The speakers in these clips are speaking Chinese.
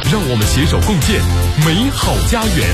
让我们携手共建美好家园。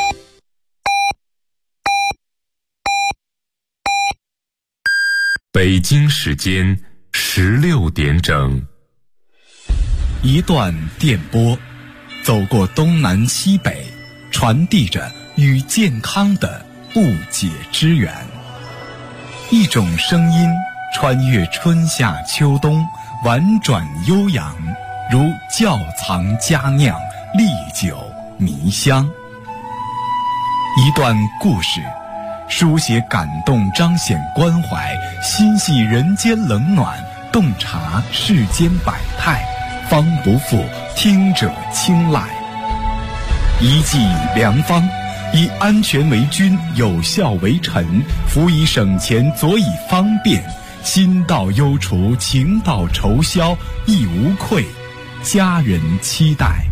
北京时间16点整， 一段电波，走过东南西北，传递着与健康的不解之缘。一种声音穿越春夏秋冬，婉转悠扬，如窖藏佳酿，历久弥香。一段故事，书写感动，彰显关怀，心系人间冷暖，洞察世间百态，方不负听者青睐。一剂良方，以安全为君，有效为臣，辅以省钱，佐以方便，心到忧除，情到愁消，亦无愧家人期待。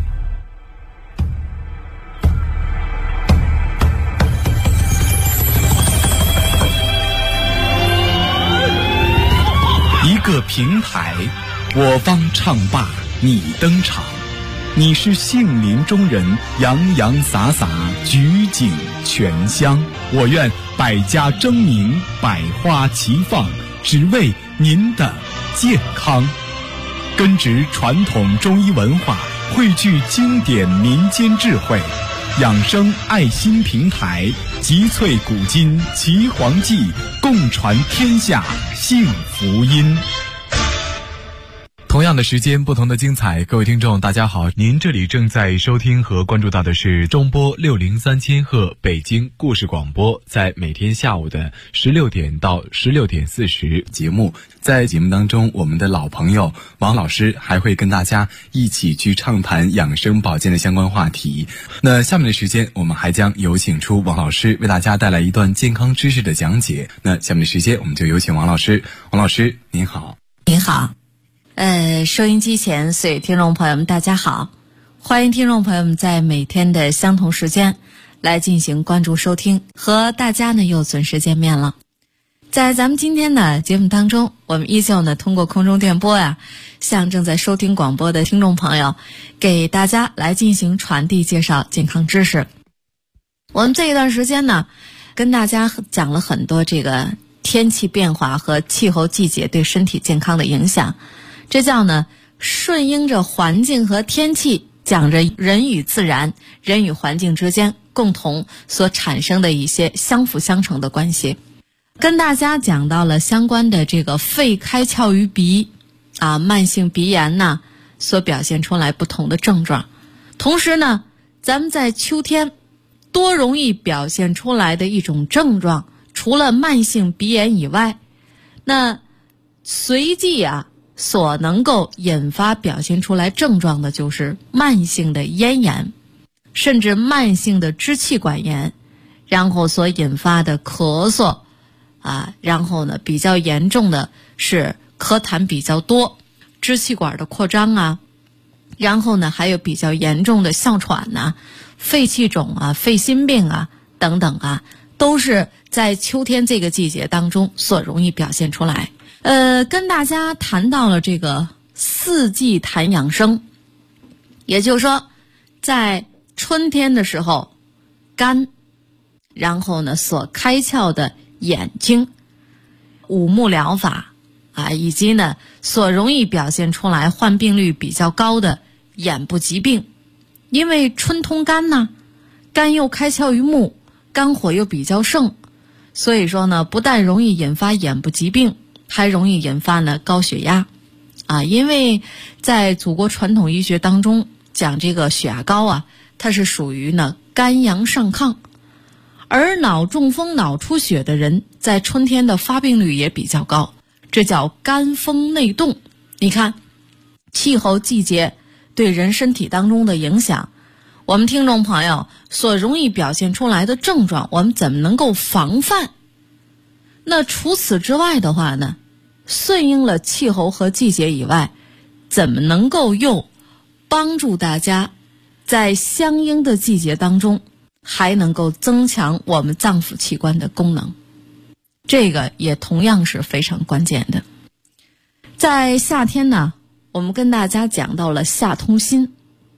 一个平台，我方唱罢你登场，你是杏林中人，洋洋洒洒，举景全香。我愿百家争鸣，百花齐放，只为您的健康。根植传统中医文化，汇聚经典民间智慧，养生爱心平台，集萃古今岐黄记，共传天下幸福音。同样的时间，不同的精彩。各位听众大家好，您这里正在收听和关注到的是中波603千赫北京故事广播，在每天下午的16点到16点40节目。在节目当中，我们的老朋友王老师还会跟大家一起去畅谈养生保健的相关话题。那下面的时间，我们还将有请出王老师为大家带来一段健康知识的讲解。那下面的时间，我们就有请王老师。王老师您好。 您好。收音机前所有听众朋友们大家好，欢迎听众朋友们在每天的相同时间来进行关注收听，和大家呢又准时见面了。在咱们今天的节目当中，我们依旧呢通过空中电波向正在收听广播的听众朋友给大家来进行传递介绍健康知识。我们这一段时间呢跟大家讲了很多这个天气变化和气候季节对身体健康的影响，这叫呢顺应着环境和天气，讲着人与自然、人与环境之间共同所产生的一些相辅相成的关系。跟大家讲到了相关的这个肺开窍于鼻慢性鼻炎呢所表现出来不同的症状。同时呢，咱们在秋天多容易表现出来的一种症状，除了慢性鼻炎以外，那随即所能够引发表现出来症状的就是慢性的咽炎，甚至慢性的支气管炎，然后所引发的咳嗽然后呢比较严重的是咳痰比较多，支气管的扩张然后呢还有比较严重的哮喘肺气肿肺心病等等都是在秋天这个季节当中所容易表现出来。跟大家谈到了这个四季谈养生，也就是说在春天的时候肝，然后呢所开窍的眼睛，五木疗法以及呢所容易表现出来患病率比较高的眼部疾病。因为春通肝肝又开窍于目，肝火又比较盛，所以说呢不但容易引发眼部疾病，还容易引发呢高血压因为在祖国传统医学当中讲这个血压高它是属于呢肝阳上亢，而脑中风脑出血的人在春天的发病率也比较高，这叫肝风内动。你看气候季节对人身体当中的影响，我们听众朋友所容易表现出来的症状，我们怎么能够防范？那除此之外的话呢，顺应了气候和季节以外，怎么能够又帮助大家在相应的季节当中还能够增强我们脏腑器官的功能？这个也同样是非常关键的。在夏天呢，我们跟大家讲到了夏通心。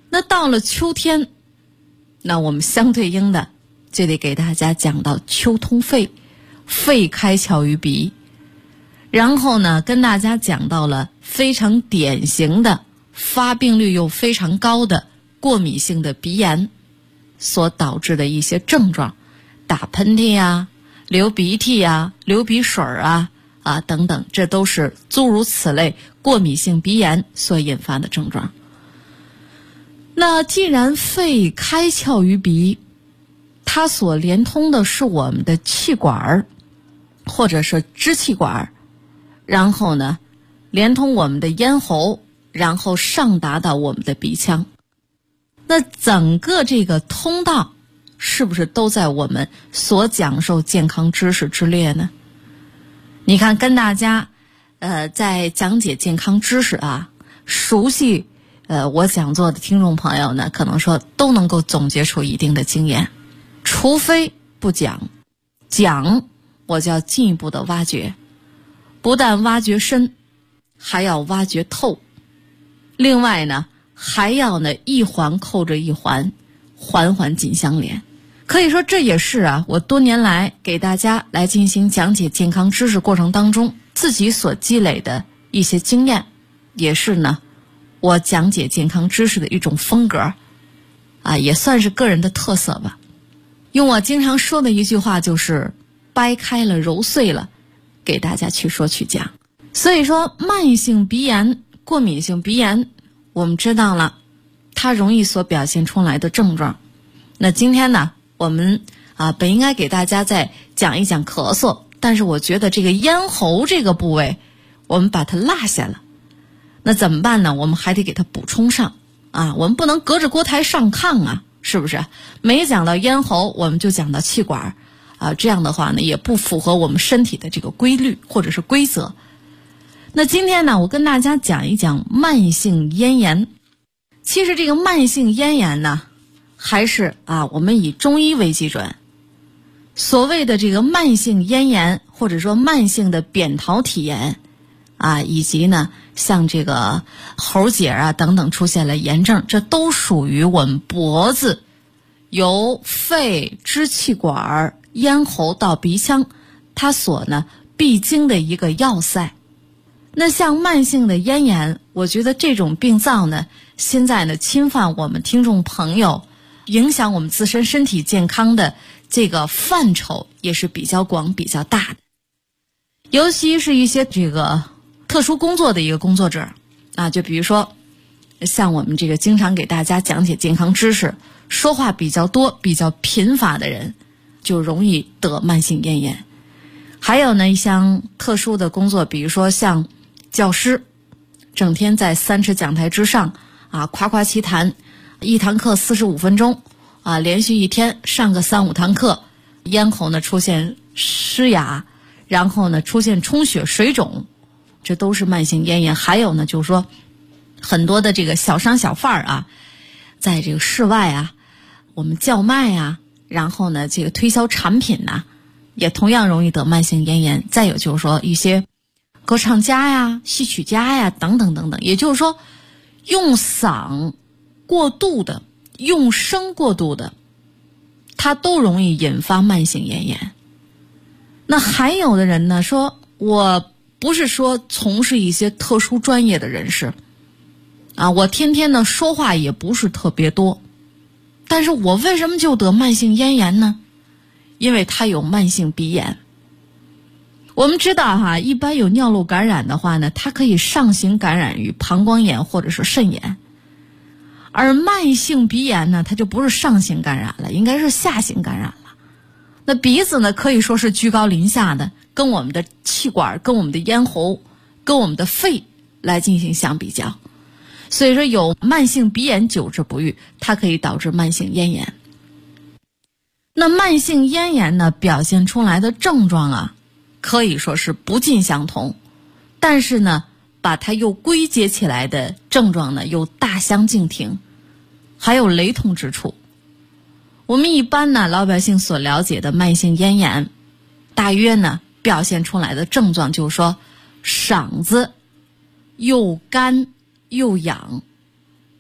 那到了秋天，那我们相对应的就得给大家讲到秋通肺，肺开窍于鼻。然后呢，跟大家讲到了非常典型的发病率又非常高的过敏性的鼻炎所导致的一些症状，打喷嚏啊、流鼻涕啊、流鼻水啊等等，这都是诸如此类过敏性鼻炎所引发的症状。那既然肺开窍于鼻，它所连通的是我们的气管或者是支气管，然后呢连通我们的咽喉，然后上达到我们的鼻腔。那整个这个通道是不是都在我们所讲授健康知识之列呢？你看，跟大家在讲解健康知识熟悉我讲座的听众朋友呢，可能说都能够总结出一定的经验。除非不讲，我就要进一步的挖掘，不但挖掘深，还要挖掘透。另外呢，还要呢一环扣着一环，环环紧相连。可以说这也是我多年来给大家来进行讲解健康知识过程当中自己所积累的一些经验，也是呢我讲解健康知识的一种风格也算是个人的特色吧。用我经常说的一句话就是掰开了揉碎了给大家去说去讲。所以说慢性鼻炎、过敏性鼻炎我们知道了它容易所表现出来的症状。那今天呢我们本应该给大家再讲一讲咳嗽，但是我觉得这个咽喉这个部位我们把它落下了。那怎么办呢？我们还得给它补充上我们不能隔着锅台上炕是不是？没讲到咽喉我们就讲到气管这样的话呢也不符合我们身体的这个规律或者是规则。那今天呢我跟大家讲一讲慢性咽炎。其实这个慢性咽炎呢还是我们以中医为基准。所谓的这个慢性咽炎或者说慢性的扁桃体炎以及呢像这个喉结等等出现了炎症，这都属于我们脖子由肺、支气管、咽喉到鼻腔它所呢必经的一个要塞。那像慢性的咽炎，我觉得这种病灶呢现在呢侵犯我们听众朋友，影响我们自身身体健康的这个范畴也是比较广比较大的。尤其是一些这个特殊工作的一个工作者就比如说像我们这个经常给大家讲解健康知识，说话比较多比较贫乏的人就容易得慢性咽炎。还有呢像特殊的工作，比如说像教师，整天在3尺讲台之上夸夸其谈，一堂课45分钟连续一天上个3-5堂课，咽喉呢出现湿哑，然后呢出现充血水肿，这都是慢性咽炎。还有呢就是说很多的这个小商小贩在这个室外我们叫卖然后呢这个推销产品也同样容易得慢性咽炎。再有就是说一些歌唱家戏曲家等等等等，也就是说用嗓过度的、用声过度的，它都容易引发慢性咽炎。那还有的人呢说，我不是说从事一些特殊专业的人士我天天呢说话也不是特别多，但是我为什么就得慢性咽炎呢？因为他有慢性鼻炎。我们知道一般有尿路感染的话呢，它可以上行感染于膀胱炎或者是肾炎。而慢性鼻炎呢，它就不是上行感染了，应该是下行感染了。那鼻子呢，可以说是居高临下的，跟我们的气管、跟我们的咽喉、跟我们的肺来进行相比较。所以说有慢性鼻炎久治不愈，它可以导致慢性咽炎。那慢性咽炎呢，表现出来的症状可以说是不尽相同，但是呢把它又归结起来的症状呢又大相径庭，还有雷同之处。我们一般呢老百姓所了解的慢性咽炎，大约呢表现出来的症状就是说嗓子又干又痒，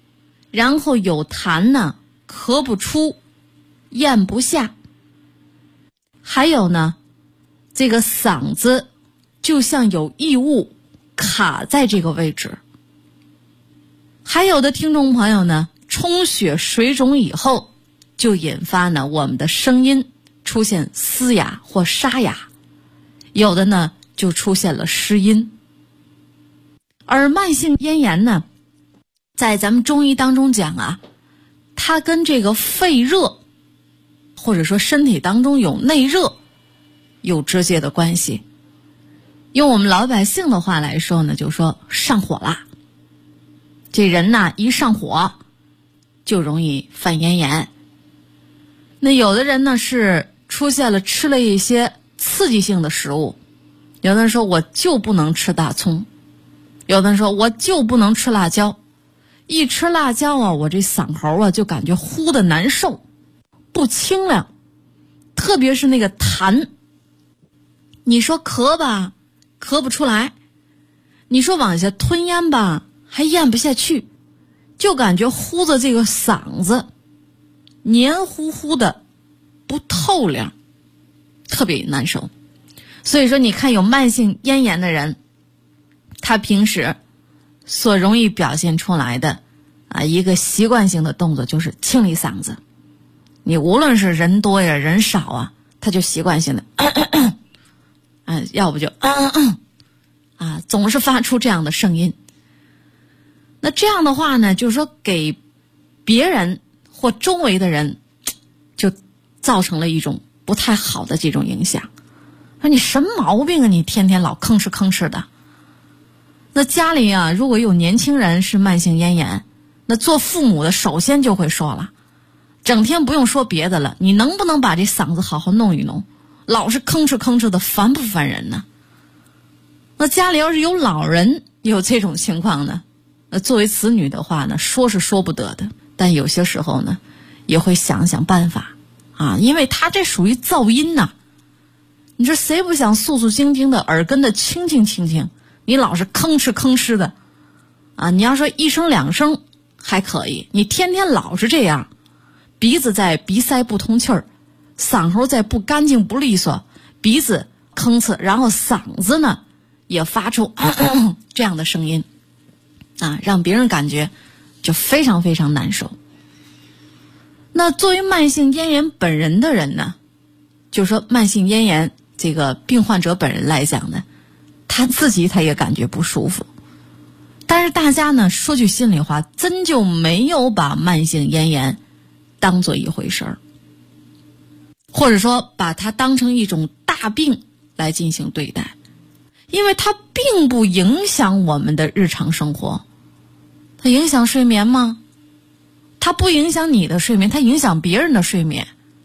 然后有痰呢，咳不出，咽不下。还有呢，这个嗓子就像有异物卡在这个位置。还有的听众朋友呢，充血水肿以后，就引发呢我们的声音出现嘶哑或沙哑，有的呢就出现了失音。而慢性咽炎呢，在咱们中医当中讲啊，它跟这个肺热或者说身体当中有内热有直接的关系。用我们老百姓的话来说呢，就说上火了。这人呐一上火就容易犯咽炎。那有的人呢是出现了吃了一些刺激性的食物，有的人说我就不能吃大葱，有的人说我就不能吃辣椒，一吃辣椒啊，我这嗓喉啊就感觉呼的难受，不清凉，特别是那个痰，你说咳吧咳不出来，你说往下吞咽吧还咽不下去，就感觉呼的这个嗓子黏糊糊的不透亮，特别难受。所以说你看有慢性咽炎的人，他平时所容易表现出来的一个习惯性的动作就是清理嗓子。你无论是人多呀人少啊，他就习惯性的要不就总是发出这样的声音。那这样的话呢，就是说给别人或周围的人就造成了一种不太好的这种影响。说你什么毛病啊，你天天老吭哧吭哧的。那家里啊如果有年轻人是慢性咽炎，那做父母的首先就会说了，整天不用说别的了，你能不能把这嗓子好好弄一弄，老是吭哧吭哧的，烦不烦人呢？那家里要是有老人有这种情况呢，作为子女的话呢，说是说不得的，但有些时候呢也会想想办法因为他这属于噪音呐。你说谁不想肃肃静静的耳根的清静清静，你老是吭哧吭哧的你要说一声两声还可以，你天天老是这样，鼻子在鼻塞不通气儿，嗓喉在不干净不利索，鼻子吭哧，然后嗓子呢也发出这样的声音让别人感觉就非常非常难受。那作为慢性咽炎本人的人呢，就说慢性咽炎这个病患者本人来讲呢，他自己他也感觉不舒服，但是大家呢说句心里话，真就没有把慢性咽炎当做一回事儿，或者说把它当成一种大病来进行对待，因为它并不影响我们的日常生活。它影响睡眠吗？它不影响你的睡眠，它影响别人的睡眠。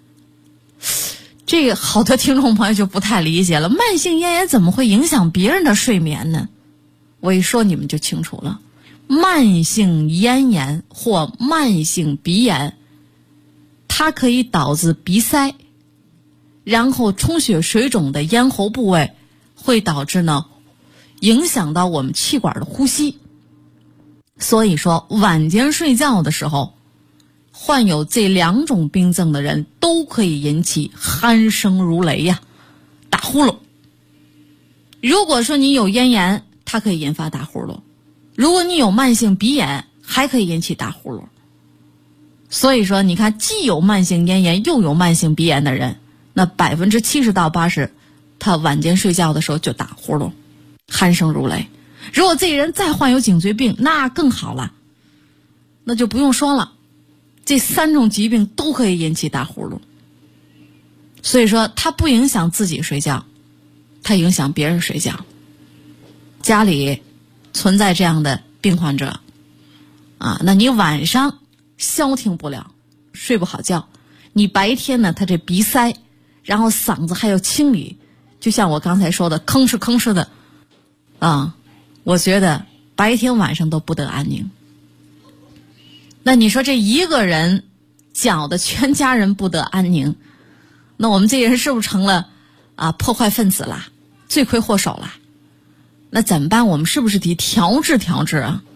这个好多听众朋友就不太理解了，慢性咽炎怎么会影响别人的睡眠呢？我一说你们就清楚了。慢性咽炎或慢性鼻炎，它可以导致鼻塞，然后充血水肿的咽喉部位会导致呢影响到我们气管的呼吸。所以说晚间睡觉的时候，患有这两种病症的人都可以引起鼾声如雷呀，打呼噜。如果说你有咽炎，它可以引发打呼噜；如果你有慢性鼻炎，还可以引起打呼噜。所以说你看，既有慢性咽炎又有慢性鼻炎的人，那70%到80%他晚间睡觉的时候就打呼噜，鼾声如雷。如果这个人再患有颈椎病，那更好了，那就不用说了，这3种疾病都可以引起打呼噜。所以说它不影响自己睡觉，它影响别人睡觉。家里存在这样的病患者那你晚上消停不了，睡不好觉，你白天呢他这鼻塞，然后嗓子还要清理，就像我刚才说的吭哧吭哧的我觉得白天晚上都不得安宁。那你说这一个人搅得全家人不得安宁，那我们这些人是不是成了破坏分子了，罪魁祸首了？那怎么办？我们是不是得调治调治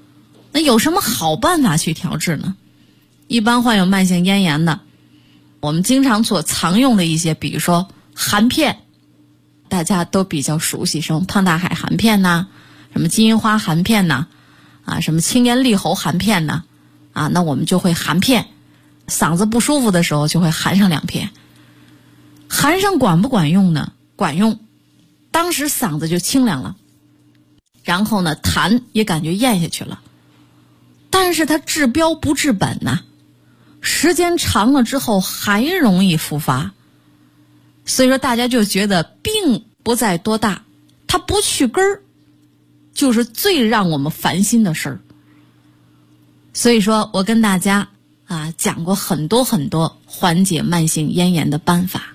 那有什么好办法去调治呢？一般患有慢性咽炎的，我们经常所常用的一些，比如说含片，大家都比较熟悉，什么胖大海含片呐，什么金银花含片呐，什么清咽利喉含片呐，那我们就会含片，嗓子不舒服的时候就会含上2片。含上管不管用呢？管用，当时嗓子就清凉了，然后呢痰也感觉咽下去了。但是它治标不治本呐，时间长了之后还容易复发。所以说大家就觉得病不在多大，它不去根儿就是最让我们烦心的事儿。所以说我跟大家讲过很多缓解慢性咽炎的办法。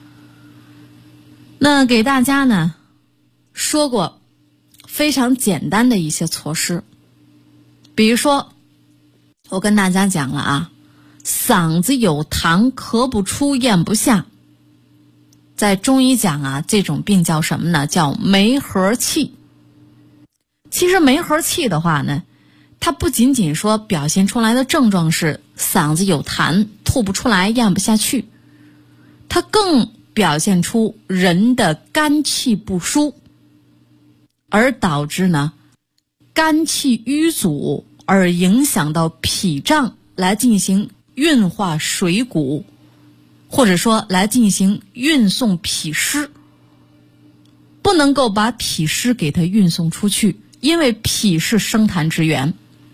那给大家呢说过非常简单的一些措施，比如说我跟大家讲了嗓子有痰，咳不出，咽不下，在中医讲这种病叫什么呢？叫梅核气。其实梅核气的话呢，它不仅仅说表现出来的症状是嗓子有痰，吐不出来，咽不下去，它更表现出人的肝气不舒，而导致呢肝气瘀阻，而影响到脾脏来进行运化水谷，或者说来进行运送脾湿，不能够把脾湿给它运送出去，因为脾是生痰之源。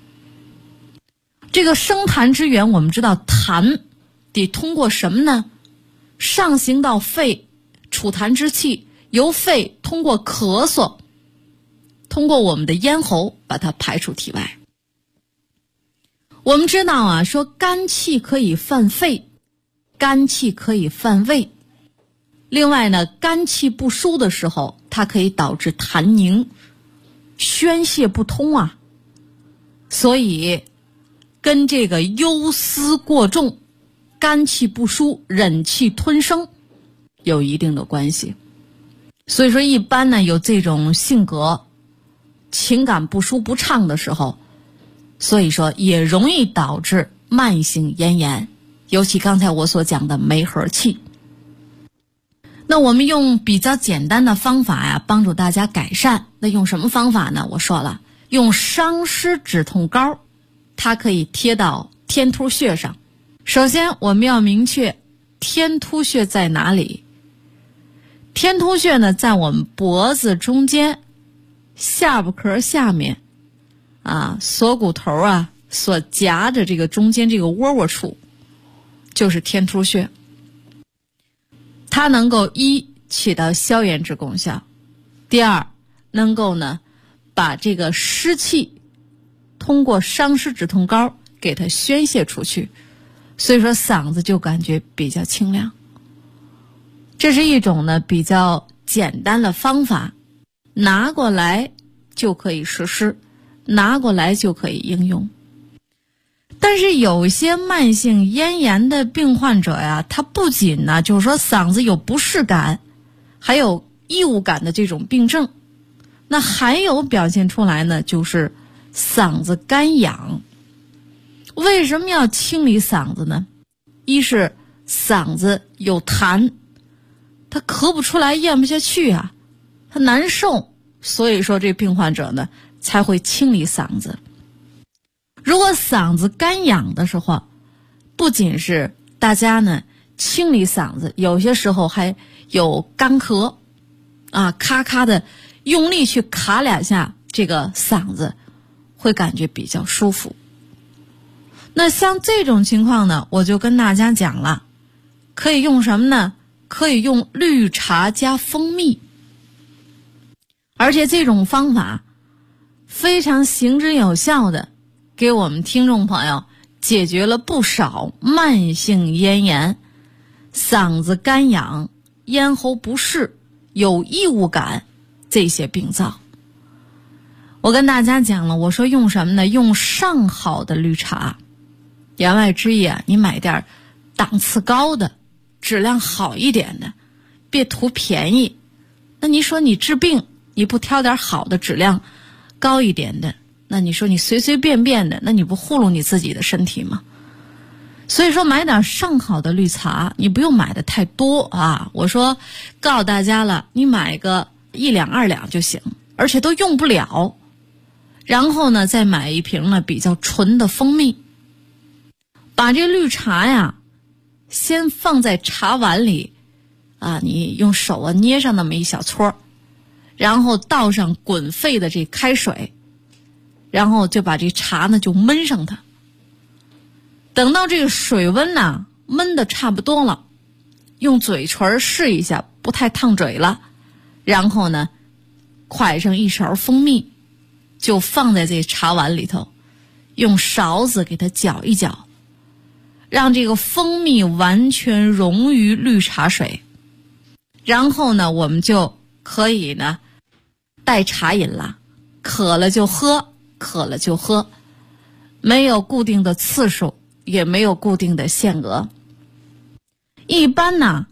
这个生痰之源，我们知道痰得通过什么呢？上行到肺，储痰之气由肺通过咳嗽，通过我们的咽喉把它排出体外。我们知道说肝气可以犯肺，肝气可以犯胃，另外呢肝气不舒的时候，它可以导致痰凝，宣泄不通所以跟这个忧思过重，肝气不舒，忍气吞声有一定的关系。所以说一般呢有这种性格情感不舒不畅的时候，所以说也容易导致慢性咽炎，尤其刚才我所讲的梅核气。那我们用比较简单的方法帮助大家改善。那用什么方法呢？我说了，用伤湿止痛膏，它可以贴到天突穴上。首先我们要明确天突穴在哪里。天突穴呢在我们脖子中间下巴壳下面锁骨头所夹着这个中间这个窝窝处，就是天突穴。它能够一起到消炎之功效，第二能够呢把这个湿气通过伤湿止痛膏给它宣泄出去，所以说嗓子就感觉比较清凉。这是一种呢比较简单的方法，拿过来就可以实施，拿过来就可以应用。但是有些慢性咽炎的病患者他不仅呢就是说嗓子有不适感，还有异物感的这种病症，那还有表现出来呢就是嗓子干痒。为什么要清理嗓子呢？一是嗓子有痰，他咳不出来，咽不下去他难受，所以说这病患者呢才会清理嗓子。如果嗓子干痒的时候，不仅是大家呢清理嗓子，有些时候还有干咳咔咔的用力去卡2下这个嗓子，会感觉比较舒服。那像这种情况呢，我就跟大家讲了，可以用什么呢？可以用绿茶加蜂蜜，而且这种方法非常行之有效的给我们听众朋友解决了不少慢性咽炎、嗓子干痒、咽喉不适、有异物感这些病灶。我跟大家讲了，我说用什么呢？用上好的绿茶。言外之意你买点档次高的，质量好一点的，别图便宜。那你说你治病，你不挑点好的质量高一点的， 那你说你随随便便的，那你不糊弄你自己的身体吗？所以说买点上好的绿茶，你不用买的太多啊。我说告诉大家了，你买个1两2两就行，而且都用不了。然后呢，再买一瓶呢比较纯的蜂蜜，把这绿茶呀先放在茶碗里啊，你用手啊捏上那么一小撮，然后倒上滚沸的这开水，然后就把这茶呢就焖上它。等到这个水温呢焖的差不多了，用嘴唇试一下不太烫嘴了，然后呢蒯上一勺蜂蜜，就放在这茶碗里头，用勺子给它搅一搅，让这个蜂蜜完全溶于绿茶水。然后呢我们就可以呢代茶饮了，渴了就喝，渴了就喝，没有固定的次数，也没有固定的限额。一般呢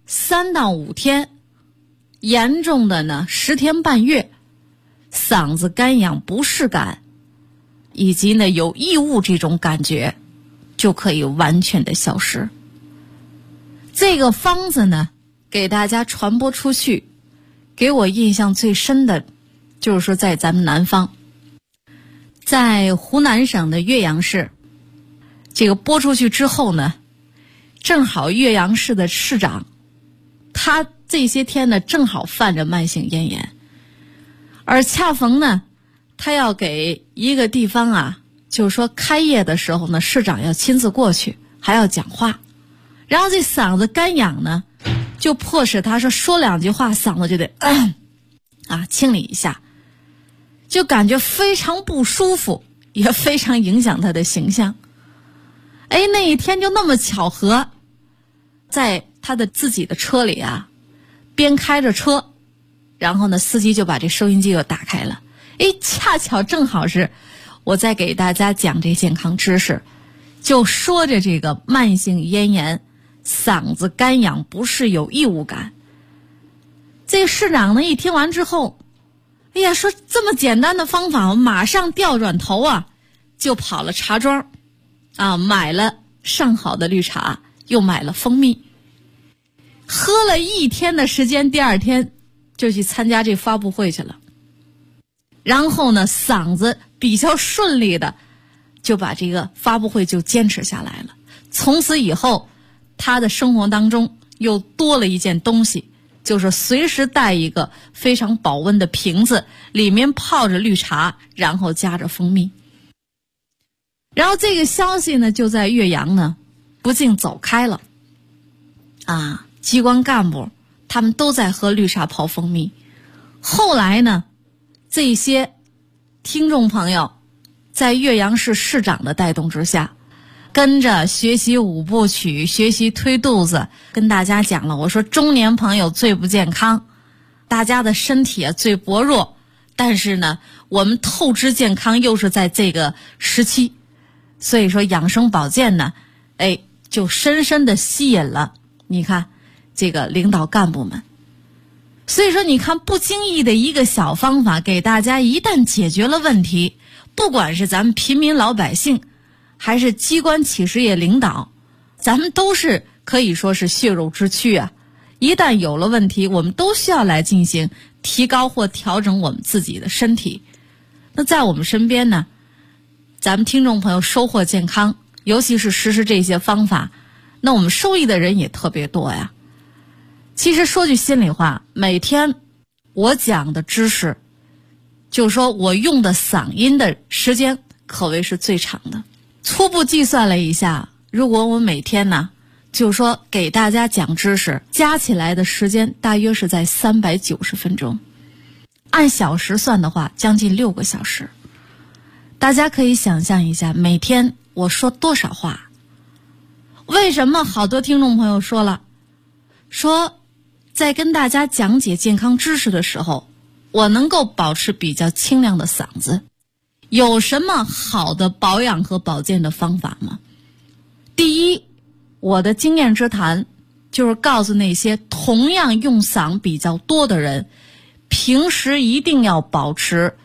3到5天，严重的呢10天半月，嗓子干痒不适感以及呢有异物这种感觉就可以完全的消失。这个方子呢给大家传播出去，给我印象最深的就是说在咱们南方，在湖南省的岳阳市，这个播出去之后呢，正好岳阳市的市长他这些天呢正好犯着慢性咽炎，而恰逢呢他要给一个地方啊，就是说开业的时候呢，市长要亲自过去还要讲话，然后这嗓子干痒呢就迫使他说2句话嗓子就得清理一下，就感觉非常不舒服，也非常影响他的形象。那一天就那么巧合，在他的自己的车里啊，边开着车，然后呢司机就把这收音机又打开了，恰巧正好是我在给大家讲这健康知识，就说着这个慢性咽炎，嗓子干痒不适有异物感。这个市长呢一听完之后，说这么简单的方法，我马上调转头啊，就跑了茶庄买了上好的绿茶，又买了蜂蜜，喝了1天的时间，第2天就去参加这发布会去了。然后呢嗓子比较顺利的就把这个发布会就坚持下来了。从此以后他的生活当中又多了一件东西，就是随时带一个非常保温的瓶子，里面泡着绿茶，然后加着蜂蜜。然后这个消息呢就在岳阳呢不胫走开了机关干部他们都在喝绿茶泡蜂蜜。后来呢这些听众朋友在岳阳市市长的带动之下，跟着学习5部曲，学习推肚子，跟大家讲了，我说中年朋友最不健康，大家的身体最薄弱，但是呢我们透支健康又是在这个时期，所以说养生保健呢就深深的吸引了你看这个领导干部们。所以说你看不经意的一个小方法，给大家一旦解决了问题，不管是咱们平民老百姓还是机关企事业领导，咱们都是可以说是血肉之躯啊。一旦有了问题，我们都需要来进行提高或调整我们自己的身体。那在我们身边呢，咱们听众朋友收获健康，尤其是实施这些方法，那我们受益的人也特别多呀。其实说句心里话，每天我讲的知识，就是说我用的嗓音的时间可谓是最长的。初步计算了一下，如果我每天呢就是说给大家讲知识，加起来的时间大约是在390分钟，按小时算的话将近6个小时。大家可以想象一下，每天我说多少话。为什么好多听众朋友说了，说在跟大家讲解健康知识的时候，我能够保持比较清亮的嗓子，有什么好的保养和保健的方法吗？第一，我的经验之谈就是告诉那些同样用嗓比较多的人，平时一定要保持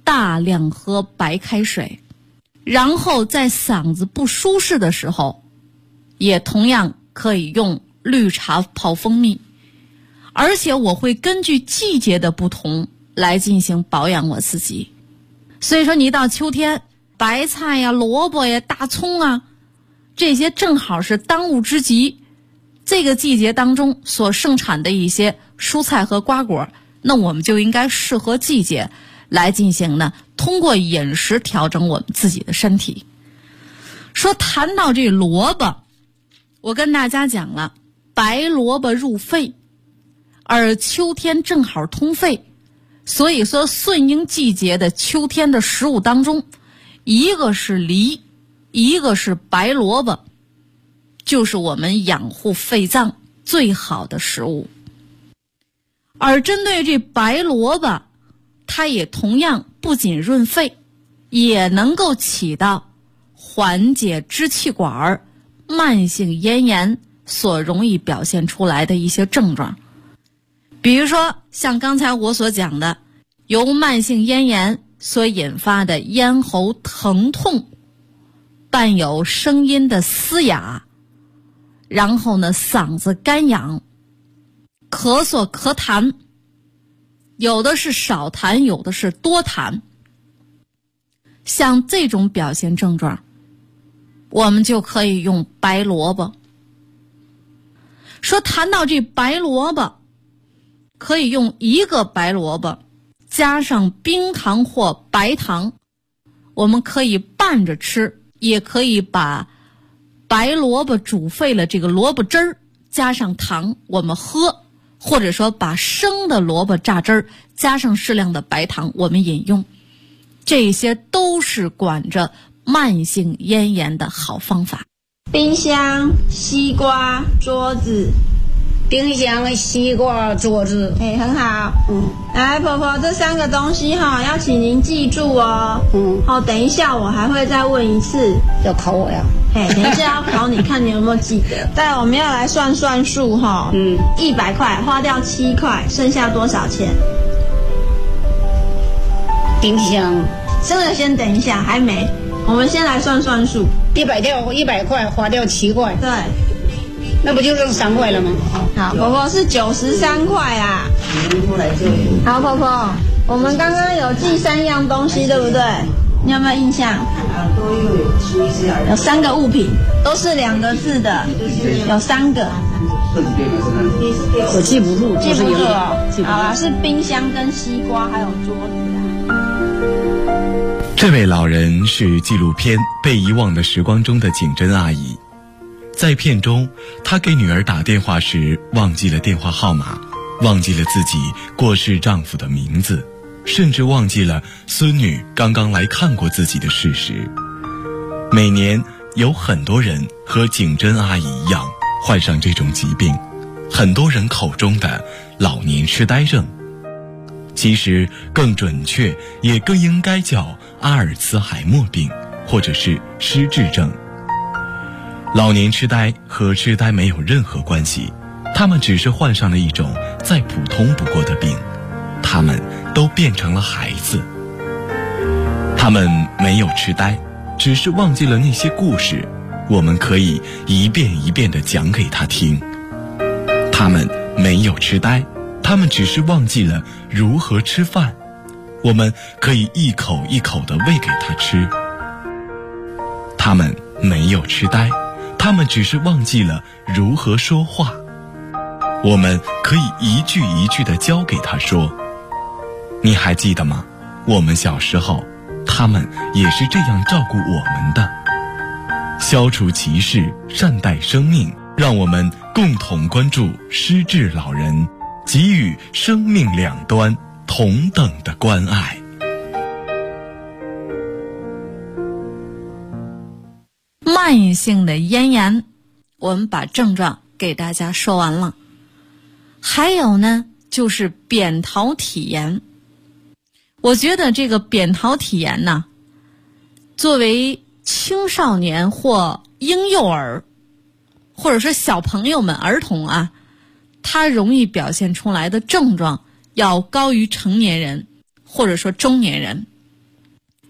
大量喝白开水，然后在嗓子不舒适的时候，也同样可以用绿茶泡蜂蜜。而且我会根据季节的不同来进行保养我自己。所以说你到秋天，白菜呀、萝卜呀、大葱啊，这些正好是当务之急，这个季节当中所盛产的一些蔬菜和瓜果，那我们就应该适合季节来进行呢，通过饮食调整我们自己的身体。说谈到这萝卜，我跟大家讲了，白萝卜入肺，而秋天正好通肺，所以说顺应季节的秋天的食物当中，一个是梨，一个是白萝卜，就是我们养护肺脏最好的食物。而针对这白萝卜，它也同样不仅润肺，也能够起到缓解支气管慢性咽炎所容易表现出来的一些症状。比如说像刚才我所讲的，由慢性咽炎所引发的咽喉疼痛，伴有声音的嘶哑，然后呢嗓子干痒，咳嗽咳痰，有的是少痰，有的是多痰。像这种表现症状，我们就可以用白萝卜。说谈到这白萝卜，可以用一个白萝卜加上冰糖或白糖，我们可以拌着吃，也可以把白萝卜煮沸了这个萝卜汁儿加上糖我们喝，或者说把生的萝卜榨汁儿加上适量的白糖我们饮用，这些都是管着慢性咽炎的好方法。 冰箱、西瓜、桌子。 冰箱、西瓜、桌子， 很好。来，婆婆，这3个东西要请您记住哦。等一下我还会再问一次。 要考我呀？ 等一下要考你，看你有没有记得。再来我们要来算数100块花掉7块，剩下多少钱？ 冰箱。 这个先等一下，还没。我们先来算数。 100块花掉7块。 对。 那不就剩3块了吗？ 好，婆婆是93块啊。好，婆婆，我们刚刚有记3样东西，对不对？你有没有印象？有3个物品，都是2个字的，有3个。 我记不住， 记不住哦。好啦，是冰箱跟西瓜还有桌子啊。 这位老人是纪录片《被遗忘的时光》中的景珍阿姨。在片中，她给女儿打电话时忘记了电话号码，忘记了自己过世丈夫的名字，甚至忘记了孙女刚刚来看过自己的事实。每年有很多人和景珍阿姨一样患上这种疾病，很多人口中的老年痴呆症，其实更准确也更应该叫阿尔茨海默病，或者是失智症。老年痴呆和痴呆没有任何关系，他们只是患上了一种再普通不过的病，他们都变成了孩子。他们没有痴呆，只是忘记了那些故事，我们可以一遍一遍地讲给他听。他们没有痴呆，他们只是忘记了如何吃饭，我们可以一口一口地喂给他吃。他们没有痴呆，他们只是忘记了如何说话，我们可以一句一句地教给他说。你还记得吗？我们小时候，他们也是这样照顾我们的。消除歧视，善待生命，让我们共同关注失智老人，给予生命两端同等的关爱。 慢性的咽炎，我们把症状给大家说完了。还有呢，就是扁桃体炎。我觉得这个扁桃体炎呢，作为青少年或婴幼儿，或者说小朋友们、儿童啊，它容易表现出来的症状要高于成年人或者说中年人。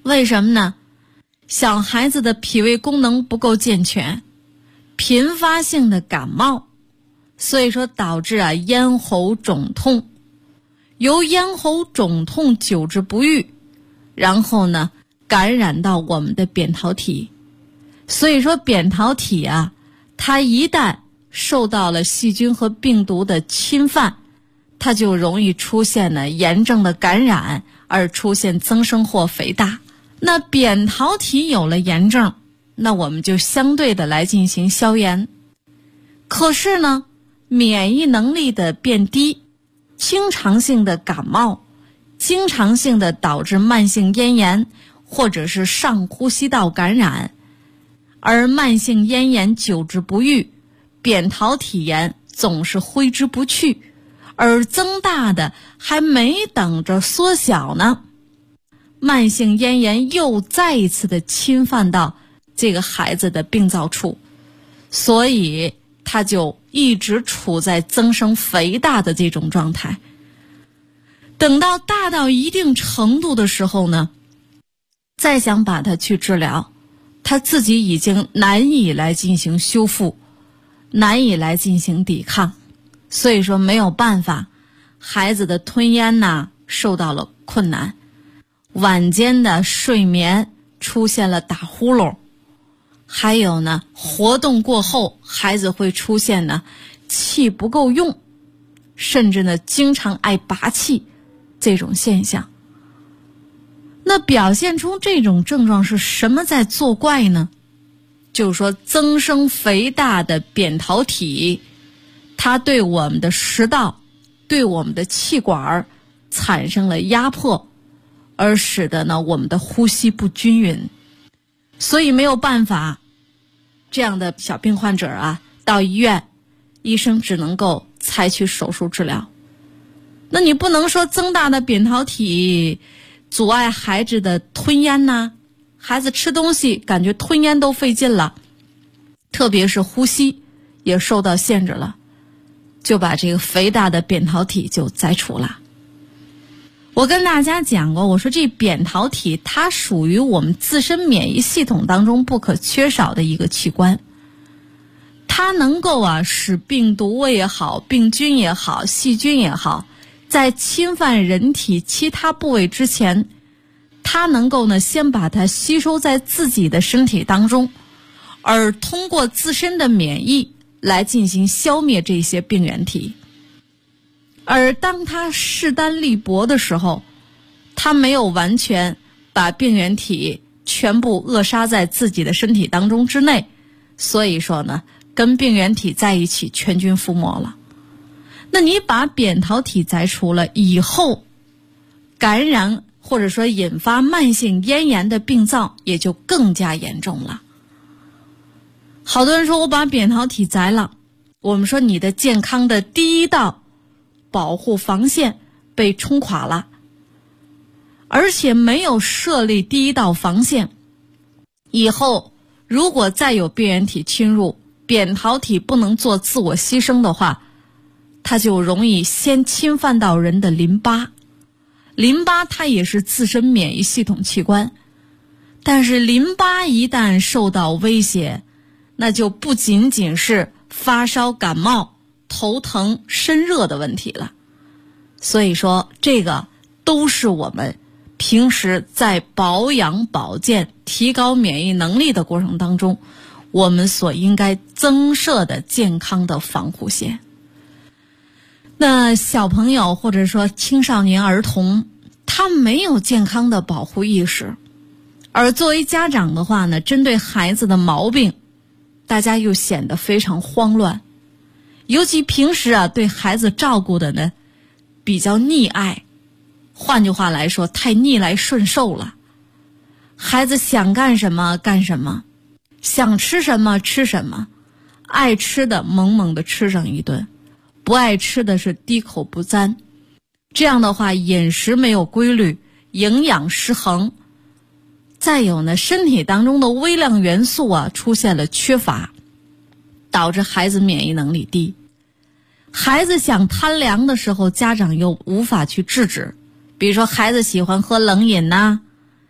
为什么呢？小孩子的脾胃功能不够健全，频发性的感冒，所以说导致咽喉肿痛，由咽喉肿痛久治不愈，然后呢感染到我们的扁桃体。所以说扁桃体它一旦受到了细菌和病毒的侵犯，它就容易出现呢炎症的感染，而出现增生或肥大。那扁桃体有了炎症，那我们就相对的来进行消炎。可是呢，免疫能力的变低，经常性的感冒，经常性的导致慢性咽炎或者是上呼吸道感染，而慢性咽炎久治不愈，扁桃体炎总是挥之不去，而增大的还没等着缩小呢，慢性咽炎又再一次的侵犯到这个孩子的病灶处，所以他就一直处在增生肥大的这种状态。等到大到一定程度的时候呢，再想把它去治疗，他自己已经难以来进行修复，难以来进行抵抗，所以说没有办法，孩子的吞咽受到了困难，晚间的睡眠出现了打呼噜，还有呢活动过后孩子会出现呢气不够用，甚至呢经常爱拔气这种现象。那表现出这种症状是什么在作怪呢？就是说增生肥大的扁桃体，它对我们的食道，对我们的气管产生了压迫，而使得呢我们的呼吸不均匀。所以没有办法，这样的小病患者到医院，医生只能够采取手术治疗。那你不能说增大的扁桃体阻碍孩子的吞咽孩子吃东西感觉吞咽都费劲了，特别是呼吸也受到限制了，就把这个肥大的扁桃体就摘除了。我跟大家讲过，我说这扁桃体它属于我们自身免疫系统当中不可缺少的一个器官，它能够使病毒也好，病菌也好，细菌也好，在侵犯人体其他部位之前，它能够呢先把它吸收在自己的身体当中，而通过自身的免疫来进行消灭这些病原体。而当它势单力薄的时候，它没有完全把病原体全部扼杀在自己的身体当中之内，所以说呢跟病原体在一起全军覆没了。那你把扁桃体摘除了以后，感染或者说引发慢性咽炎的病灶也就更加严重了。好多人说我把扁桃体摘了，我们说你的健康的第一道保护防线被冲垮了，而且没有设立第一道防线，以后如果再有病原体侵入，扁桃体不能做自我牺牲的话，它就容易先侵犯到人的淋巴。淋巴它也是自身免疫系统器官，但是淋巴一旦受到威胁，那就不仅仅是发烧感冒头疼身热的问题了。所以说这个都是我们平时在保养保健提高免疫能力的过程当中，我们所应该增设的健康的防护线。那小朋友或者说青少年儿童，他没有健康的保护意识，而作为家长的话呢，针对孩子的毛病，大家又显得非常慌乱，尤其平时对孩子照顾的呢比较溺爱，换句话来说太逆来顺受了。孩子想干什么干什么，想吃什么吃什么，爱吃的猛猛的吃上一顿，不爱吃的是滴口不沾。这样的话饮食没有规律，营养失衡，再有呢身体当中的微量元素出现了缺乏，导致孩子免疫能力低。孩子想贪凉的时候，家长又无法去制止，比如说孩子喜欢喝冷饮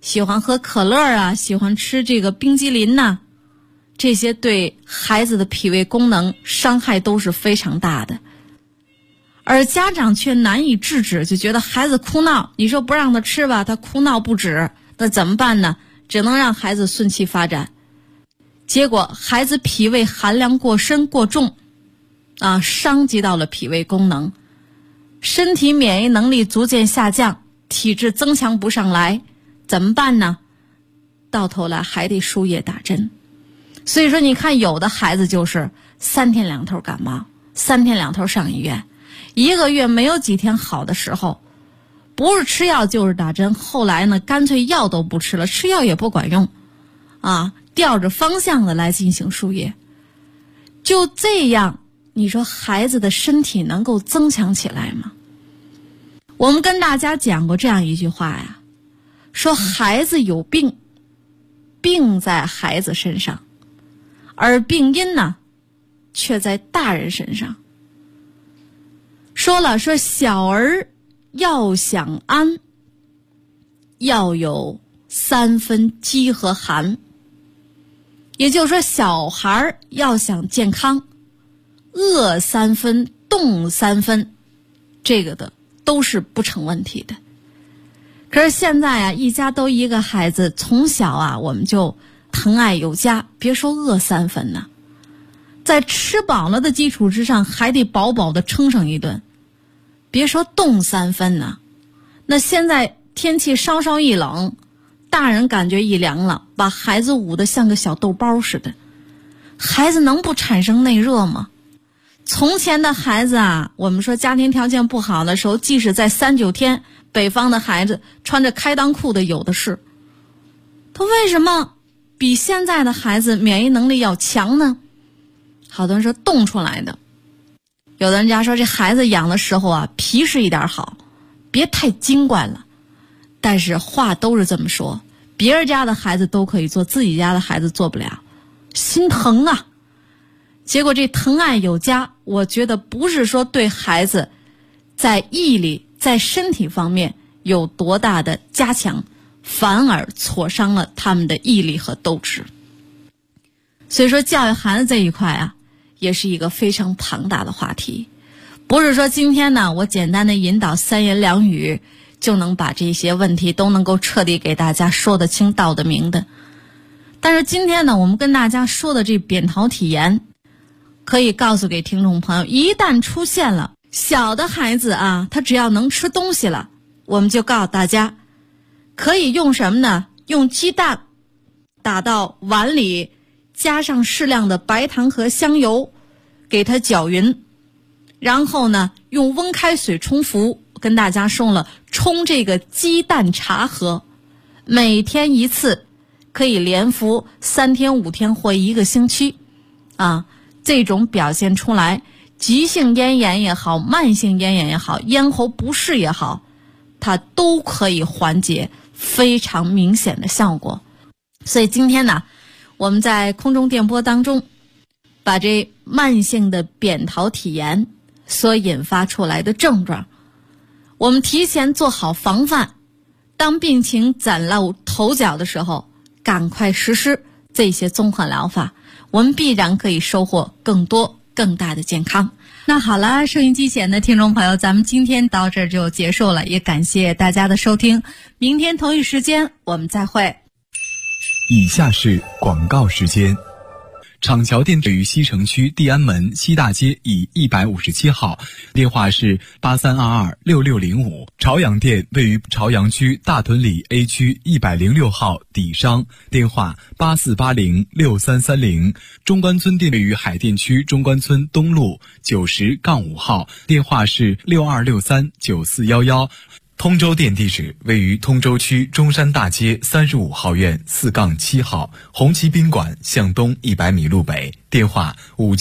喜欢喝可乐啊，喜欢吃这个冰激凌呐，这些对孩子的脾胃功能伤害都是非常大的。而家长却难以制止，就觉得孩子哭闹，你说不让他吃吧，他哭闹不止，那怎么办呢？只能让孩子顺其发展。结果孩子脾胃寒凉过深过重伤及到了脾胃功能，身体免疫能力逐渐下降，体质增强不上来，怎么办呢？到头来还得输液打针。所以说你看有的孩子就是3天2头感冒，3天2头上医院，1个月没有几天好的时候，不是吃药就是打针，后来呢干脆药都不吃了，吃药也不管用调着方向的来进行输液。就这样，你说孩子的身体能够增强起来吗？我们跟大家讲过这样一句话呀，说孩子有病，病在孩子身上，而病因呢却在大人身上。说了，说小儿要想安，要有3分饥和寒。也就是说，小孩要想健康，饿3分，冻3分，这个的都是不成问题的。可是现在一家都一个孩子，从小我们就疼爱有加，别说饿3分呢，在吃饱了的基础之上，还得饱饱的撑上一顿，别说冻3分呢。那现在天气稍稍一冷，大人感觉一凉了，把孩子捂得像个小豆包似的，孩子能不产生内热吗？从前的孩子我们说家庭条件不好的时候，即使在3、9天，北方的孩子穿着开裆裤的有的是。他为什么比现在的孩子免疫能力要强呢？好多人说冻出来的，有的人家说这孩子养的时候皮实一点好，别太精惯了。但是话都是这么说，别人家的孩子都可以做，自己家的孩子做不了，心疼啊。结果这疼爱有加，我觉得不是说对孩子在毅力在身体方面有多大的加强，反而挫伤了他们的毅力和斗志。所以说教育孩子这一块也是一个非常庞大的话题，不是说今天呢我简单的引导3言2语就能把这些问题都能够彻底给大家说得清道得明的。但是今天呢我们跟大家说的这扁桃体炎，可以告诉给听众朋友，一旦出现了，小的孩子他只要能吃东西了，我们就告诉大家可以用什么呢？用鸡蛋打到碗里，加上适量的白糖和香油，给它搅匀，然后呢用温开水冲服，跟大家说了，冲这个鸡蛋茶喝，每天1次，可以连服3天5天或1个星期这种表现出来，急性咽炎也好，慢性咽炎也好，咽喉不适也好，它都可以缓解非常明显的效果。所以今天呢我们在空中电波当中，把这慢性的扁桃体炎所引发出来的症状，我们提前做好防范，当病情崭露头角的时候，赶快实施这些综合疗法，我们必然可以收获更多更大的健康。那好了，收音机前的听众朋友，咱们今天到这儿就结束了，也感谢大家的收听，明天同一时间我们再会。 以下是广告时间。厂桥店位于西城区地安门西大街以157号，电话是83226605。朝阳店位于朝阳区大屯里 A 区106号底商，电话84806330。中关村店位于海淀区中关村东路90-5号，电话是62639411。通州店地址位于通州区中山大街35号院4-7号，红旗宾馆向东100米路北，电话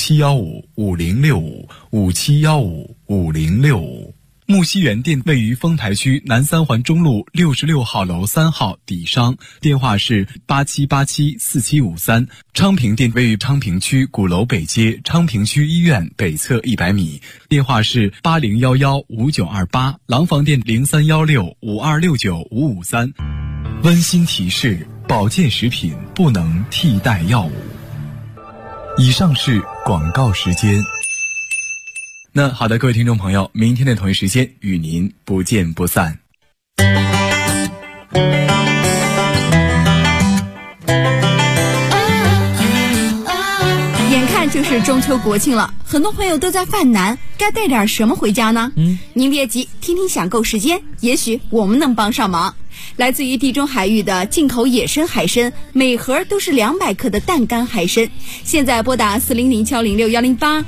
57155065，57155065。木樨园店位于丰台区南三环中路66号楼3号底商，电话是87874753。昌平店位于昌平区鼓楼北街昌平区医院北侧100米，电话是80115928。廊坊店031652695553。 温馨提示：保健食品不能替代药物。以上是广告时间。那好的，各位听众朋友，明天的同一时间与您不见不散。 眼看就是中秋国庆了，很多朋友都在犯难，该带点什么回家呢？您别急，听听享购时间，也许我们能帮上忙。来自于地中海域的进口野生海参，每盒都是200克的淡干海参。现在拨打400706108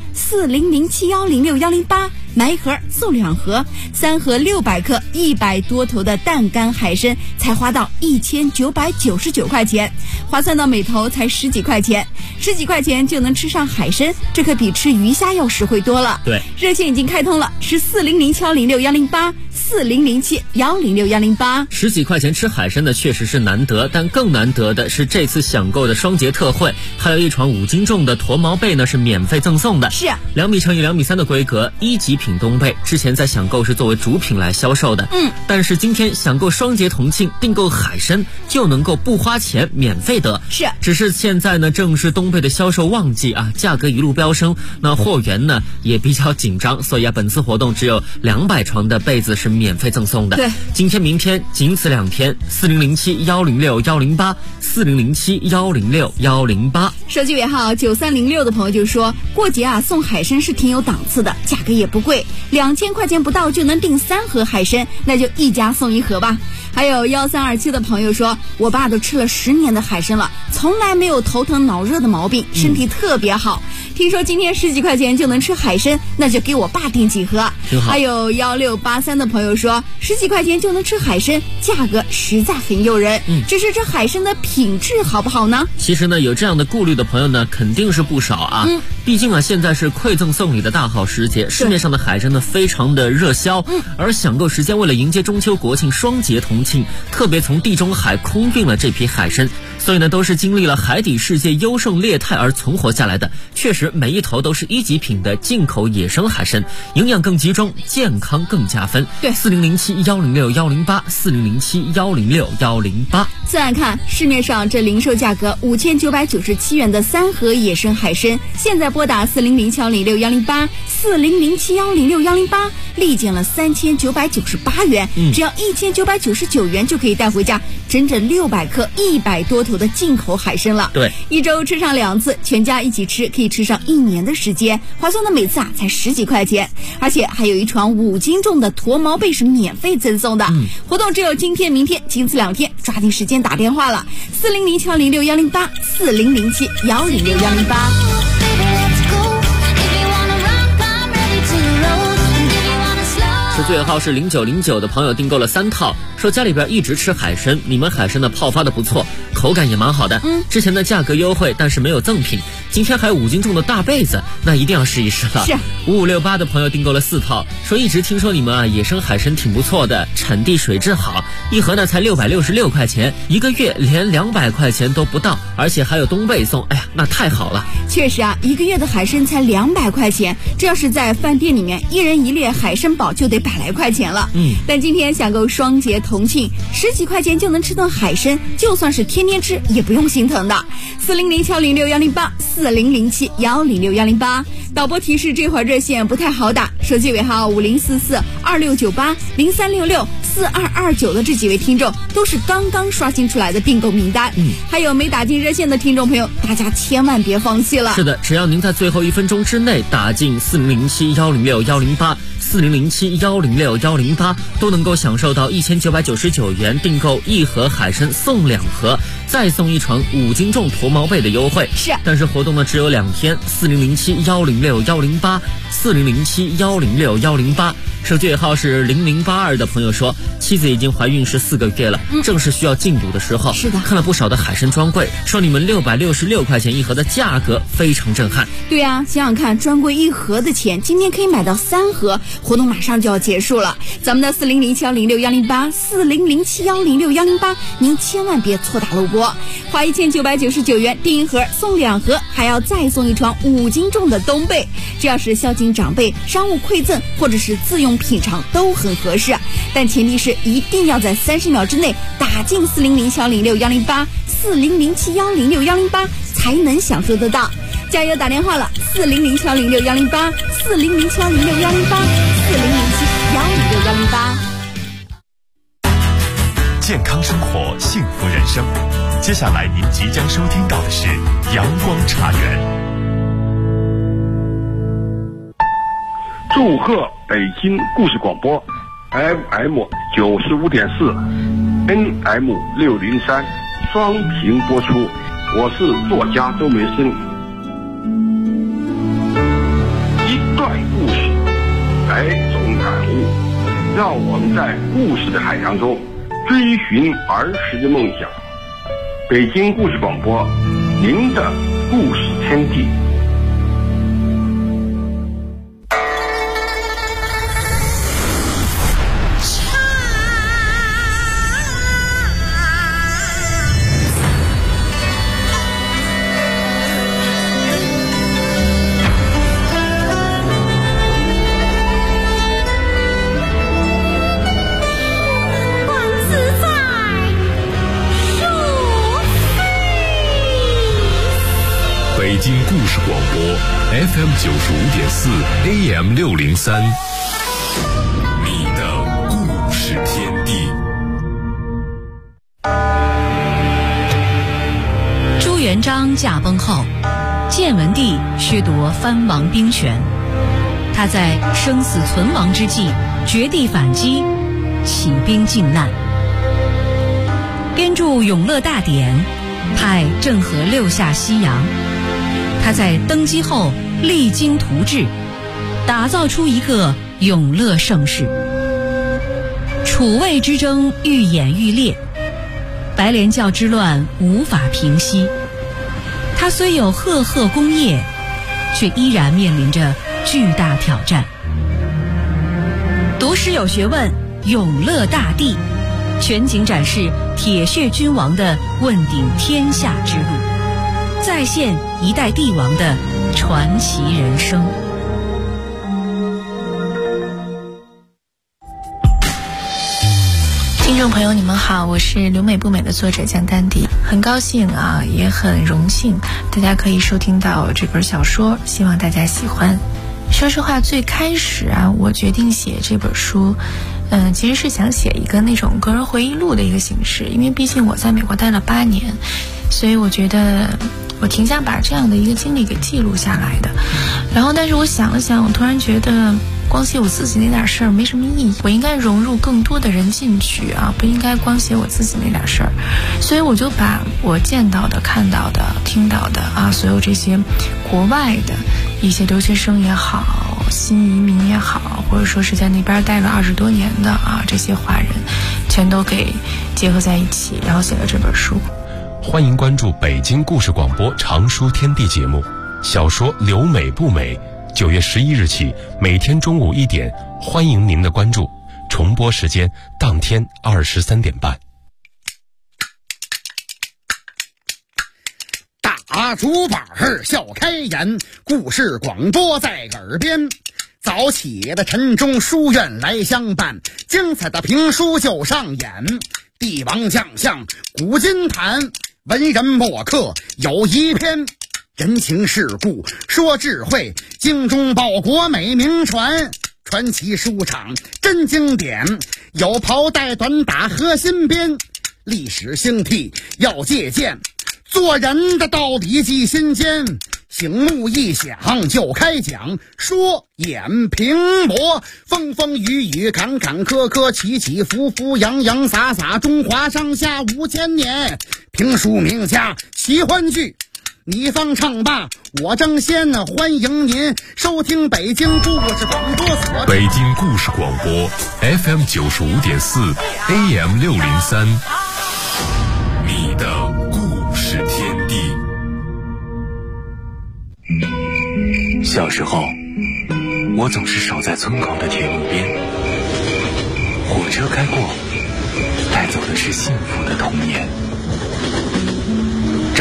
400710618，买一盒送2盒，3盒600克100多头的淡干海参才花到1999块钱，划算到每头才10几块钱，10几块钱就能吃上海参，这可比吃鱼虾要实惠多了。 对， 热线已经开通了，是400706108 400710618。 10几块钱吃海参的确实是难得，但更难得的是这次享购的双节特惠，还有一床5斤重的驼毛被呢是免费赠送的。 是啊 ，2米乘以2米3的规格，1级品冬被，之前在享购是作为主品来销售的。但是今天享购双节同庆，订购海参就能够不花钱免费得。 是， 只是现在呢正是冬被的销售旺季啊，价格一路飙升，那货源呢也比较紧张，所以本次活动只有200床的被子是免费赠送的。 对， 今天明天仅此2天，4007106108 4007106108。 手机尾号9306的朋友就说，过节啊送海参是挺有档次的，价格也不贵，2000块钱不到就能订3盒海参，那就一家送1盒吧。还有1327的朋友说，我爸都吃了10年的海参了，从来没有头疼脑热的毛病，身体特别好。听说今天10几块钱就能吃海参，那就给我爸订几盒。还有1683的朋友说，10几块钱就能吃海参，价格实在很诱人。只是这海参的品质好不好呢？ 其实呢，有这样的顾虑的朋友呢，肯定是不少啊。毕竟啊，现在是馈赠送礼的大好时节，市面上的海参呢非常的热销。而享购时间为了迎接中秋国庆双节同庆，特别从地中海空运了这批海参，所以呢都是经历了海底世界优胜劣汰而存活下来的。确实每一头都是1级品的进口野生海参，营养更集中，健康更加分。 对 ，4007106108 4007106108。 再来看市面上这零售价格5997元的3盒野生海参，现在拨打400706108 400710618，立减了3998元，只要1999元就可以带回家整整600克100多头的进口海参了。 对， 一周吃上2次，全家一起吃可以吃上1年的时间，划算的每次啊才10几块钱，而且还有一床5斤重的驼毛被是免费赠送的。活动只有今天明天，仅此2天，抓紧时间打电话了，400706108 400710618。 手机尾号是0909的朋友订购了3套，说家里边一直吃海参，你们海参的泡发的不错，口感也蛮好的。之前的价格优惠，但是没有赠品，今天还有5斤重的大被子，那一定要试一试了。 是 5568的朋友订购了4套，说一直听说你们啊野生海参挺不错的，产地水质好，一盒呢才666块钱，1个月连200块钱都不到，而且还有冬被送，哎呀，那太好了。 确实啊，1个月的海参才200块钱，这要是在饭店里面，1人1列海参堡就得100来块钱了。但今天享购双节同庆，10几块钱就能吃顿海参，就算是天天吃也不用心疼的。400706108 400710618。导播提示，这会儿热线不太好打，手机尾号50442698 0366 4229的这几位听众都是刚刚刷新出来的订购名单。还有没打进热线的听众朋友，大家千万别放弃了。 是的，只要您在最后1分钟之内打进4007106108 4007106108，都能够享受到1999元订购1盒海参送2盒，再送1床5斤重驼毛被的优惠。 是， 但是活动呢只有2天，4007106108 4007106108。手机尾号是0082的朋友说，妻子已经怀孕14个月了，正是需要进补的时候。 是的， 看了不少的海参专柜，说你们666块钱1盒的价格非常震撼。 对啊，想想看，专柜1盒的钱，今天可以买到3盒，活动马上就要结束了。咱们的4007106108 4007106108，您千万别错打漏播。 多，花1999元电音盒送2盒，还要再送一床5斤重的冬被。这要是孝敬长辈、商务馈赠或者是自用品尝都很合适，但前提是一定要在30秒之内打进400-706-108 400-710-6-108才能享受得到。加油打电话了，400-706-108 400-710-6-108 400-710-6-108。 健康生活，幸福人生。接下来您即将收听到的是阳光茶园。 祝贺北京故事广播 FM 95.4 NM 603双屏播出，我是作家周梅生。一段故事，百种感悟，让我们在故事的海洋中追寻儿时的梦想。北京故事广播，您的故事天地。 北京故事广播 FM 95.4 AM 603，你的故事天地。 朱元璋驾崩后，建文帝削夺藩王兵权，他在生死存亡之际绝地反击，起兵靖难，编著《永乐大典》，派郑和6下西洋。他在登基后励精图治，打造出一个永乐盛世。楚魏之争愈演愈烈，白莲教之乱无法平息。他虽有赫赫功业，却依然面临着巨大挑战。读诗有学问，永乐大帝全景展示铁血君王的问鼎天下之路，再现一代帝王的传奇人生。 听众朋友你们好，我是留美不美的作者江丹迪，很高兴啊，也很荣幸大家可以收听到这本小说，希望大家喜欢。说实话，最开始啊，我决定写这本书其实是想写一个那种个人回忆录的一个形式，因为毕竟我在美国待了8年，所以我觉得我挺想把这样的一个经历给记录下来的。然后但是我想了想，我突然觉得光写我自己那点事儿没什么意义，我应该融入更多的人进去啊，不应该光写我自己那点事儿。所以我就把我见到的、看到的、听到的啊，所有这些国外的一些留学生也好，新移民也好，或者说是在那边待了20多年的啊，这些华人全都给结合在一起，然后写了这本书。 欢迎关注北京故事广播长书天地节目，小说《留美不美》9月11日起每天中午1点，欢迎您的关注，重播时间当天23点半。 大竹板笑开颜，故事广播在耳边。早起的晨钟书院来相伴，精彩的评书就上演。帝王将相古今谈，文人墨客有一篇。人情世故说智慧，精忠报国美名传。传奇书场真经典，有袍带短打和新编。历史兴替要借鉴，做人的道理记心间。醒目一响就开讲，说演评驳，风风雨雨坎坎坷坷，起起伏伏洋洋洒洒，中华上下5000年。评书名家奇欢剧，你方唱罢我争先，欢迎您收听北京故事广播所。 北京故事广播 FM 95.4 AM 603，你的故事天地。 小时候，我总是守在村口的铁路边，火车开过，带走的是幸福的童年。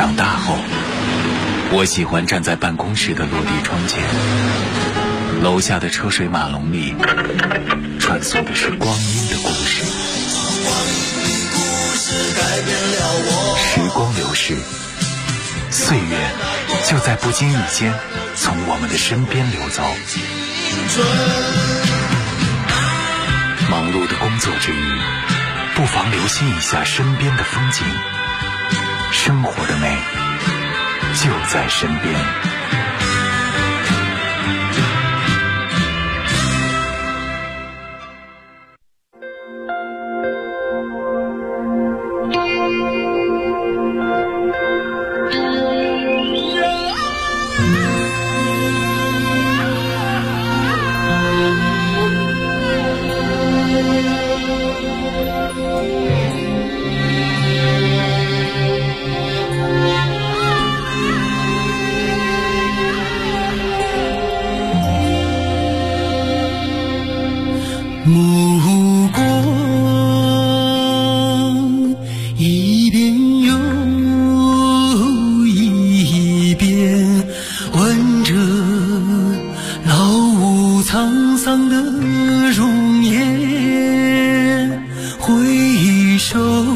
长大后，我喜欢站在办公室的落地窗前，楼下的车水马龙里穿梭的是光阴的故事。时光流逝，岁月就在不经意间从我们的身边流走。忙碌的工作之余，不妨留心一下身边的风景，生活的美就在身边。 目光一遍又一遍，问着老屋沧桑的容颜，回首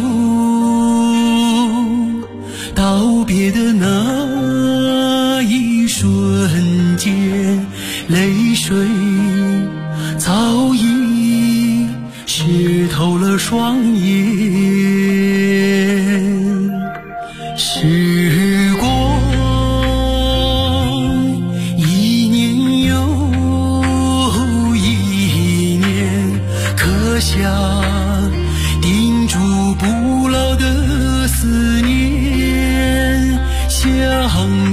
道别的那一瞬间，泪水早已湿透了双眼。时光一年又一年，刻下钉住不老的思念。乡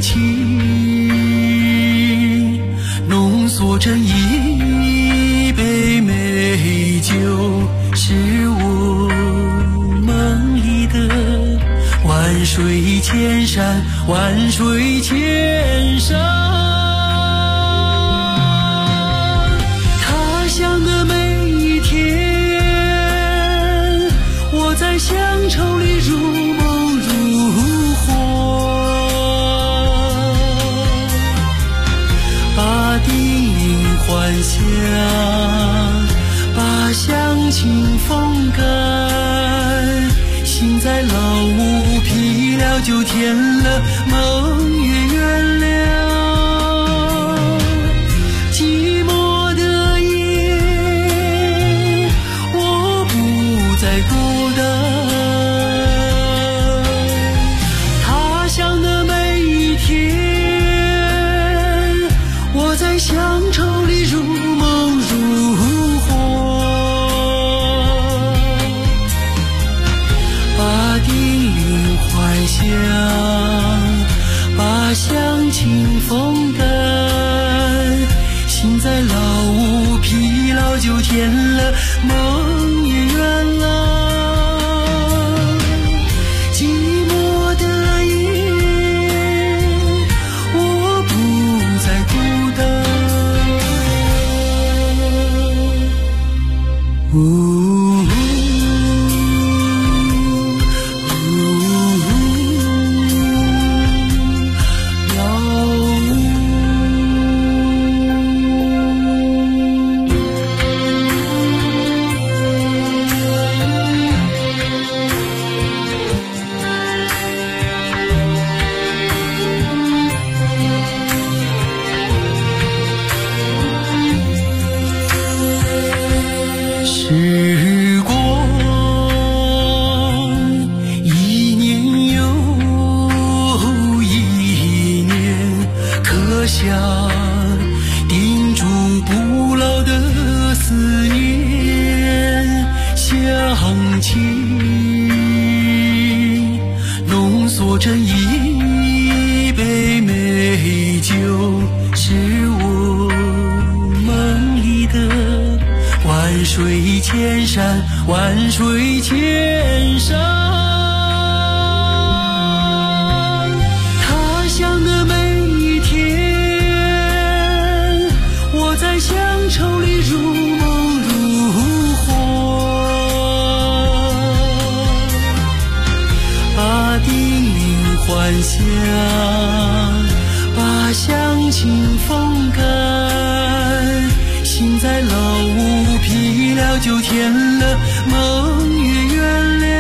情浓缩成一杯美酒，是我梦里的万水千山，万水千山。他乡的每一天，我在乡愁里如梦如幻，把叮咛还乡，把乡情风干，心在老屋疲了就填了，梦也圆了。寂寞的夜，我不再孤单。他乡的每一天，我在乡愁里如梦如幻，把叮咛还乡，把乡情风干，心在老屋疲劳就填了，梦也圆了。寂寞的夜，我不再孤单。时光一年又一年，刻下钉住不老的思念。乡情浓缩成一杯美酒，是我梦里的万水千山，万水千山。他乡的每一天，我在乡愁里如梦如幻，把叮咛还乡， 下，把乡情风干。心在老屋疲了就填了，梦也圆了。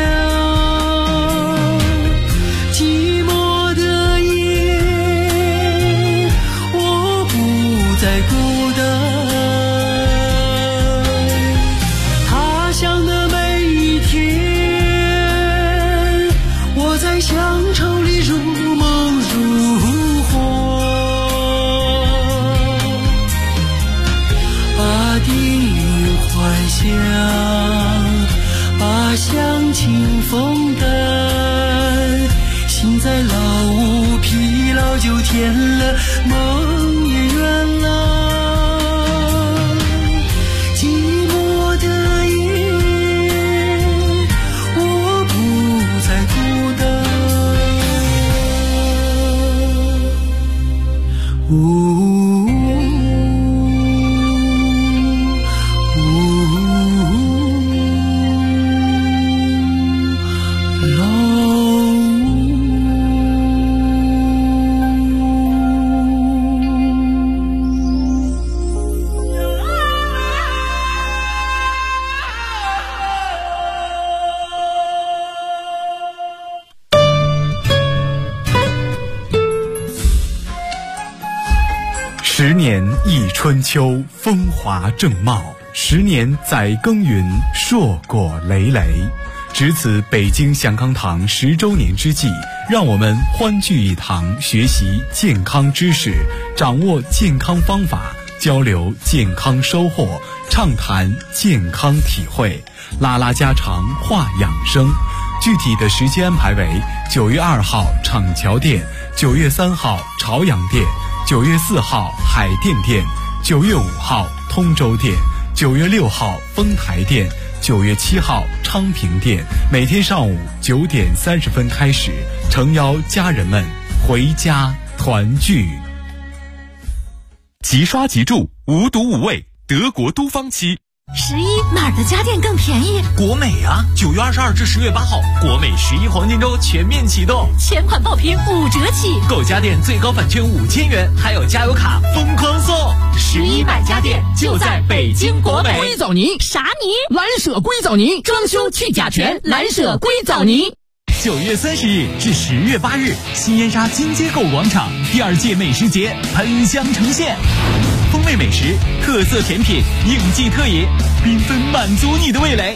寂寞的夜，我不再孤单。他乡的每一天，我在乡愁里如梦如幻。把地狱幻想，把乡情风干。心在老屋疲劳就填了，梦也圆了。寂寞的夜，我不再孤单。 10年一春秋，风华正茂；10年载耕耘，硕果累累。值此北京祥康堂10周年之际，让我们欢聚一堂，学习健康知识，掌握健康方法，交流健康收获，畅谈健康体会，拉拉家常，话养生。具体的时间安排为9月2号厂桥店，9月3号朝阳店，9月4号海淀店，9月5号通州店，9月6号丰台店，9月7号昌平店。每天上午9点30分开始，诚邀家人们回家团聚。 即刷即住，无毒无味，德国都芳漆。 11哪儿的家电更便宜？ 国美啊！9月22至10月8号，国美11黄金周全面启动， 全款爆品5折起， 购家电最高返券5000元，还有加油卡疯狂送。 11买家电就在北京国美。 硅藻泥啥泥？ 蓝舍硅藻泥，装修去甲醛，蓝舍硅藻泥。 9月30日至10月8日，新燕莎金街购物广场第2届美食节喷香呈现。风味美食、特色甜品、应季特饮，缤纷满足你的味蕾。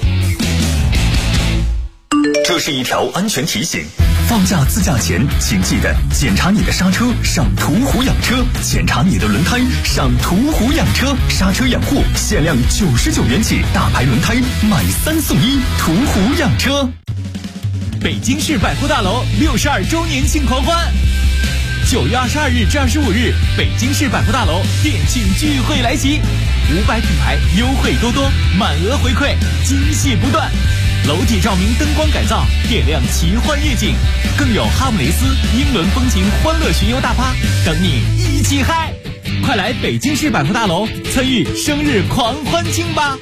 这是一条安全提醒：放假自驾前，请记得检查你的刹车，上途虎养车；检查你的轮胎，上途虎养车。刹车养护限量99元起，大牌轮胎买3送1，途虎养车。 北京市百货大楼62周年庆狂欢，9月22日至25日，北京市百货大楼店庆聚会来袭，500品牌优惠多多，满额回馈，惊喜不断。楼体照明灯光改造，点亮奇幻夜景，更有哈姆雷斯、英伦风情欢乐巡游大趴等你一起嗨！快来北京市百货大楼参与生日狂欢庆吧！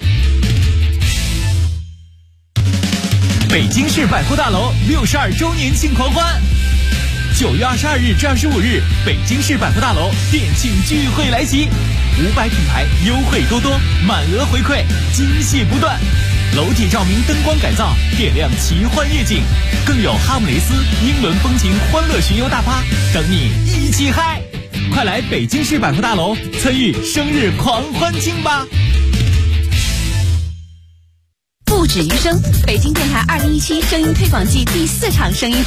北京市百货大楼62周年庆狂欢，9月22日至25日，北京市百货大楼店庆聚会来袭，500品牌优惠多多，满额回馈，惊喜不断。楼体照明灯光改造，点亮奇幻夜景，更有哈姆雷斯、英伦风情欢乐巡游大趴等你一起嗨！快来北京市百货大楼参与生日狂欢庆吧！ 不止于声，北京电台2017声音推广季第4场声音